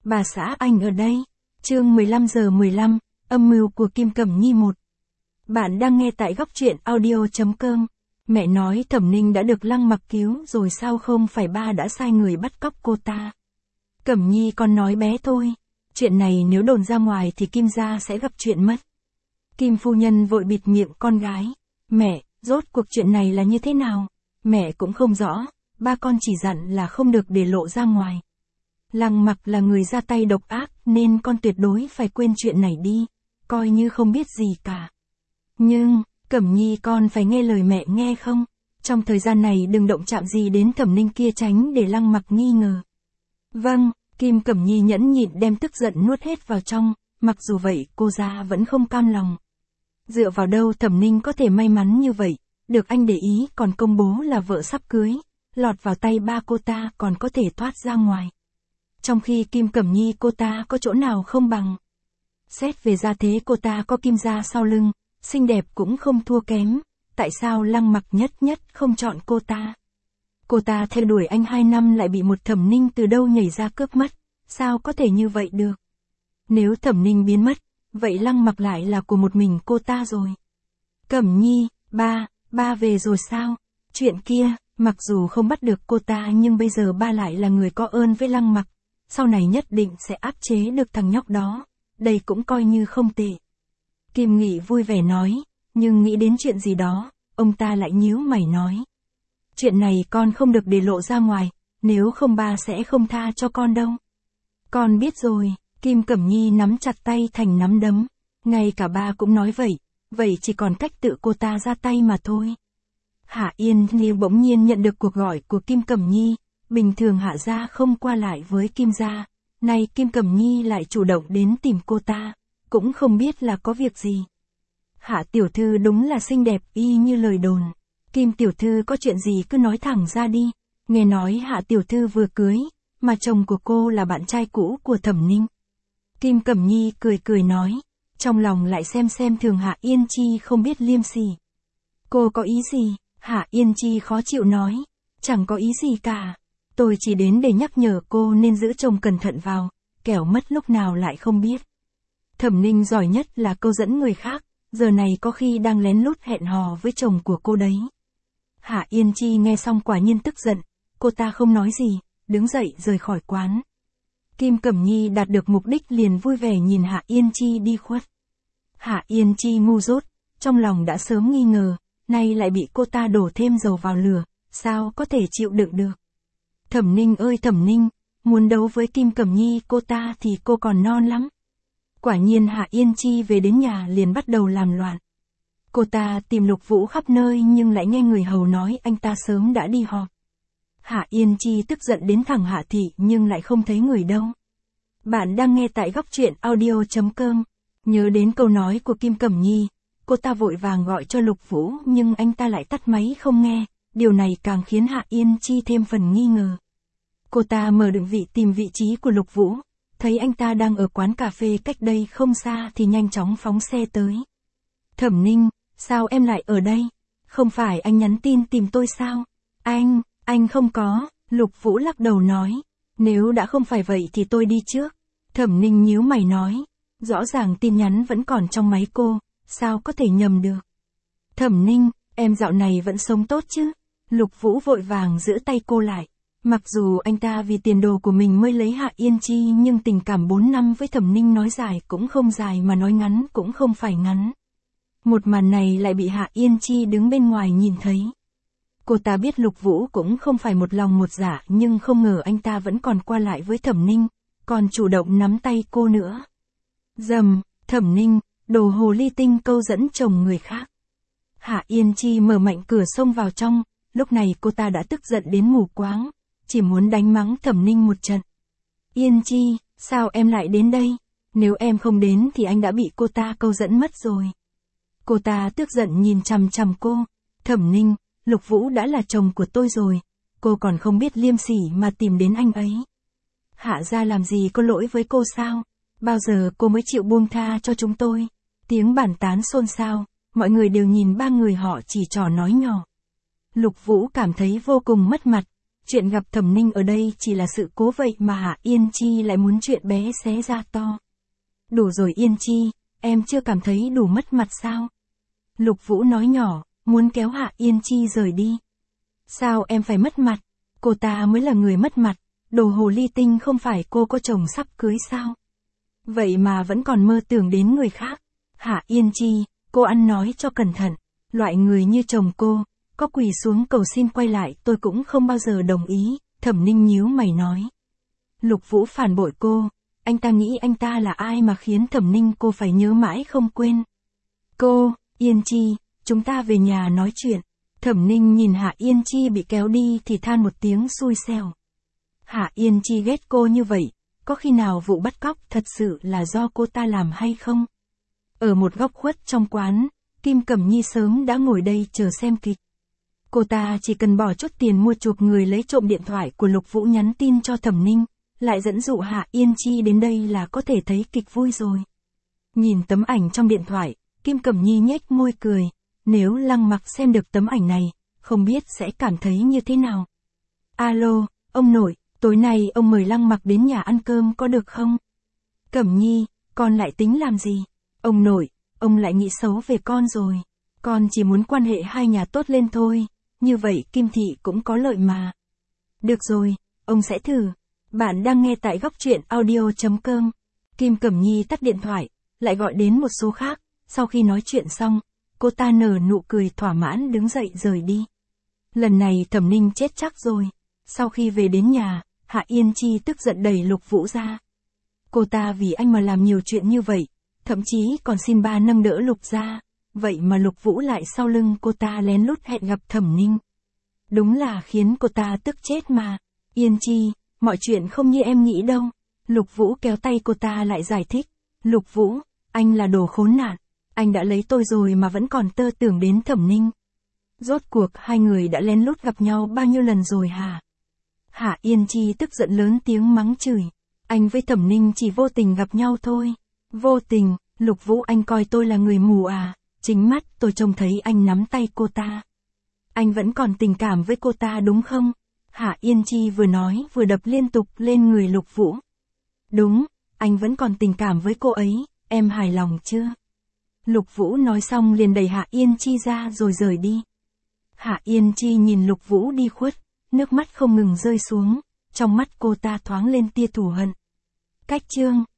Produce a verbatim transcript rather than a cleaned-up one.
Bà xã anh ở đây. Chương mười lăm giờ mười lăm, âm mưu của Kim Cẩm Nhi một. Bạn đang nghe tại góc truyện audio.com. Mẹ nói Thẩm Ninh đã được Lăng Mặc cứu rồi sao không phải ba đã sai người bắt cóc cô ta. Cẩm Nhi còn nói bé thôi. Chuyện này nếu đồn ra ngoài thì Kim gia sẽ gặp chuyện mất. Kim phu nhân vội bịt miệng con gái. Mẹ, rốt cuộc chuyện này là như thế nào? Mẹ cũng không rõ, ba con chỉ dặn là không được để lộ ra ngoài. Lăng Mặc là người ra tay độc ác nên con tuyệt đối phải quên chuyện này đi, coi như không biết gì cả. Nhưng, Cẩm Nhi con phải nghe lời mẹ nghe không? Trong thời gian này đừng động chạm gì đến Thẩm Ninh kia tránh để Lăng Mặc nghi ngờ. Vâng, Kim Cẩm Nhi nhẫn nhịn đem tức giận nuốt hết vào trong, mặc dù vậy cô ra vẫn không cam lòng. Dựa vào đâu Thẩm Ninh có thể may mắn như vậy, được anh để ý còn công bố là vợ sắp cưới, lọt vào tay ba cô ta còn có thể thoát ra ngoài. Trong khi Kim Cẩm Nhi cô ta có chỗ nào không bằng. Xét về gia thế cô ta có Kim gia sau lưng, xinh đẹp cũng không thua kém, tại sao Lăng Mặc nhất nhất không chọn cô ta? Cô ta theo đuổi anh hai năm lại bị một Thẩm Ninh từ đâu nhảy ra cướp mất, sao có thể như vậy được? Nếu Thẩm Ninh biến mất, vậy Lăng Mặc lại là của một mình cô ta rồi. Cẩm Nhi, ba, ba về rồi sao? Chuyện kia, mặc dù không bắt được cô ta nhưng bây giờ ba lại là người có ơn với Lăng Mặc. Sau này nhất định sẽ áp chế được thằng nhóc đó, đây cũng coi như không tệ. Kim Nghị vui vẻ nói, nhưng nghĩ đến chuyện gì đó, ông ta lại nhíu mày nói. Chuyện này con không được để lộ ra ngoài, nếu không ba sẽ không tha cho con đâu. Con biết rồi, Kim Cẩm Nhi nắm chặt tay thành nắm đấm, ngay cả ba cũng nói vậy, vậy chỉ còn cách tự cô ta ra tay mà thôi. Hạ Yên Nhi bỗng nhiên nhận được cuộc gọi của Kim Cẩm Nhi. Bình thường Hạ gia không qua lại với Kim gia, nay Kim Cẩm Nhi lại chủ động đến tìm cô ta, cũng không biết là có việc gì. Hạ tiểu thư đúng là xinh đẹp y như lời đồn. Kim tiểu thư có chuyện gì cứ nói thẳng ra đi. Nghe nói Hạ tiểu thư vừa cưới, mà chồng của cô là bạn trai cũ của Thẩm Ninh. Kim Cẩm Nhi cười cười nói, trong lòng lại xem xem thường Hạ Yên Chi không biết liêm sỉ. Cô có ý gì? Hạ Yên Chi khó chịu nói, chẳng có ý gì cả. Tôi chỉ đến để nhắc nhở cô nên giữ chồng cẩn thận vào, kẻo mất lúc nào lại không biết. Thẩm Ninh giỏi nhất là câu dẫn người khác, giờ này có khi đang lén lút hẹn hò với chồng của cô đấy. Hạ Yên Chi nghe xong quả nhiên tức giận, cô ta không nói gì, đứng dậy rời khỏi quán. Kim Cẩm Nhi đạt được mục đích liền vui vẻ nhìn Hạ Yên Chi đi khuất. Hạ Yên Chi ngu dốt, trong lòng đã sớm nghi ngờ, nay lại bị cô ta đổ thêm dầu vào lửa, sao có thể chịu đựng được. Thẩm Ninh ơi Thẩm Ninh, muốn đấu với Kim Cẩm Nhi cô ta thì cô còn non lắm. Quả nhiên Hạ Yên Chi về đến nhà liền bắt đầu làm loạn. Cô ta tìm Lục Vũ khắp nơi nhưng lại nghe người hầu nói anh ta sớm đã đi họp. Hạ Yên Chi tức giận đến thẳng Hạ thị nhưng lại không thấy người đâu. Bạn đang nghe tại góc truyện audio.com. Nhớ đến câu nói của Kim Cẩm Nhi, cô ta vội vàng gọi cho Lục Vũ nhưng anh ta lại tắt máy không nghe. Điều này càng khiến Hạ Yên Chi thêm phần nghi ngờ. Cô ta mở định vị tìm vị trí của Lục Vũ, thấy anh ta đang ở quán cà phê cách đây không xa thì nhanh chóng phóng xe tới. Thẩm Ninh, sao em lại ở đây? Không phải anh nhắn tin tìm tôi sao? Anh, anh không có, Lục Vũ lắc đầu nói. Nếu đã không phải vậy thì tôi đi trước. Thẩm Ninh nhíu mày nói. Rõ ràng tin nhắn vẫn còn trong máy cô, sao có thể nhầm được? Thẩm Ninh, em dạo này vẫn sống tốt chứ? Lục Vũ vội vàng giữ tay cô lại. Mặc dù anh ta vì tiền đồ của mình mới lấy Hạ Yên Chi nhưng tình cảm bốn năm với Thẩm Ninh nói dài cũng không dài mà nói ngắn cũng không phải ngắn. Một màn này lại bị Hạ Yên Chi đứng bên ngoài nhìn thấy. Cô ta biết Lục Vũ cũng không phải một lòng một dạ nhưng không ngờ anh ta vẫn còn qua lại với Thẩm Ninh, còn chủ động nắm tay cô nữa. Dầm, Thẩm Ninh, đồ hồ ly tinh câu dẫn chồng người khác. Hạ Yên Chi mở mạnh cửa xông vào trong. Lúc này cô ta đã tức giận đến mù quáng, chỉ muốn đánh mắng Thẩm Ninh một trận. Yên Chi, sao em lại đến đây? Nếu em không đến thì anh đã bị cô ta câu dẫn mất rồi. Cô ta tức giận nhìn chằm chằm cô. Thẩm Ninh, Lục Vũ đã là chồng của tôi rồi, cô còn không biết liêm sỉ mà tìm đến anh ấy. Hạ gia làm gì có lỗi với cô sao? Bao giờ cô mới chịu buông tha cho chúng tôi? Tiếng bàn tán xôn xao, mọi người đều nhìn ba người họ chỉ trò nói nhỏ. Lục Vũ cảm thấy vô cùng mất mặt, Chuyện gặp Thẩm Ninh ở đây chỉ là sự cố vậy mà Hạ Yên Chi lại muốn chuyện bé xé ra to. Đủ rồi Yên Chi, em chưa cảm thấy đủ mất mặt sao? Lục Vũ nói nhỏ, muốn kéo Hạ Yên Chi rời đi. Sao em phải mất mặt? Cô ta mới là người mất mặt, đồ hồ ly tinh không phải cô có chồng sắp cưới sao? Vậy mà vẫn còn mơ tưởng đến người khác. Hạ Yên Chi, cô ăn nói cho cẩn thận, loại người như chồng cô, có quỳ xuống cầu xin quay lại tôi cũng không bao giờ đồng ý, Thẩm Ninh nhíu mày nói. Lục Vũ phản bội cô, anh ta nghĩ anh ta là ai mà khiến Thẩm Ninh cô phải nhớ mãi không quên. Cô, Yên Chi, chúng ta về nhà nói chuyện. Thẩm Ninh nhìn Hạ Yên Chi bị kéo đi thì than một tiếng xui xẻo. Hạ Yên Chi ghét cô như vậy, có khi nào vụ bắt cóc thật sự là do cô ta làm hay không? Ở một góc khuất trong quán, Kim Cẩm Nhi sớm đã ngồi đây chờ xem kịch. Cô ta chỉ cần bỏ chút tiền mua chuộc người lấy trộm điện thoại của Lục Vũ nhắn tin cho Thẩm Ninh, lại dẫn dụ Hạ Yên Chi đến đây là có thể thấy kịch vui rồi. Nhìn tấm ảnh trong điện thoại, Kim Cẩm Nhi nhếch môi cười, nếu Lăng Mặc xem được tấm ảnh này, không biết sẽ cảm thấy như thế nào. Alo, ông nội, tối nay ông mời Lăng Mặc đến nhà ăn cơm có được không? Cẩm Nhi, con lại tính làm gì? Ông nội, ông lại nghĩ xấu về con rồi. Con chỉ muốn quan hệ hai nhà tốt lên thôi, như vậy Kim Thị cũng có lợi mà. Được rồi, ông sẽ thử. Bạn đang nghe tại góc truyện audio chấm com. Kim Cẩm Nhi tắt điện thoại, lại gọi đến một số khác, sau khi nói chuyện xong, cô ta nở nụ cười thỏa mãn đứng dậy rời đi. Lần này Thẩm Ninh chết chắc rồi. Sau khi về đến nhà, Hạ Yên Chi tức giận đẩy Lục Vũ ra. Cô ta vì anh mà làm nhiều chuyện như vậy, thậm chí còn xin ba nâng đỡ Lục ra, vậy mà Lục Vũ lại sau lưng cô ta lén lút hẹn gặp Thẩm Ninh. Đúng là khiến cô ta tức chết mà. Yên Chi, mọi chuyện không như em nghĩ đâu. Lục Vũ kéo tay cô ta lại giải thích. Lục Vũ, anh là đồ khốn nạn. Anh đã lấy tôi rồi mà vẫn còn tơ tưởng đến Thẩm Ninh. Rốt cuộc hai người đã lén lút gặp nhau bao nhiêu lần rồi hả? Hạ Yên Chi tức giận lớn tiếng mắng chửi. Anh với Thẩm Ninh chỉ vô tình gặp nhau thôi. Vô tình, Lục Vũ anh coi tôi là người mù à? Chính mắt tôi trông thấy anh nắm tay cô ta. Anh vẫn còn tình cảm với cô ta đúng không? Hạ Yên Chi vừa nói vừa đập liên tục lên người Lục Vũ. Đúng, anh vẫn còn tình cảm với cô ấy, em hài lòng chưa? Lục Vũ nói xong liền đẩy Hạ Yên Chi ra rồi rời đi. Hạ Yên Chi nhìn Lục Vũ đi khuất, nước mắt không ngừng rơi xuống, trong mắt cô ta thoáng lên tia thù hận. Cách chương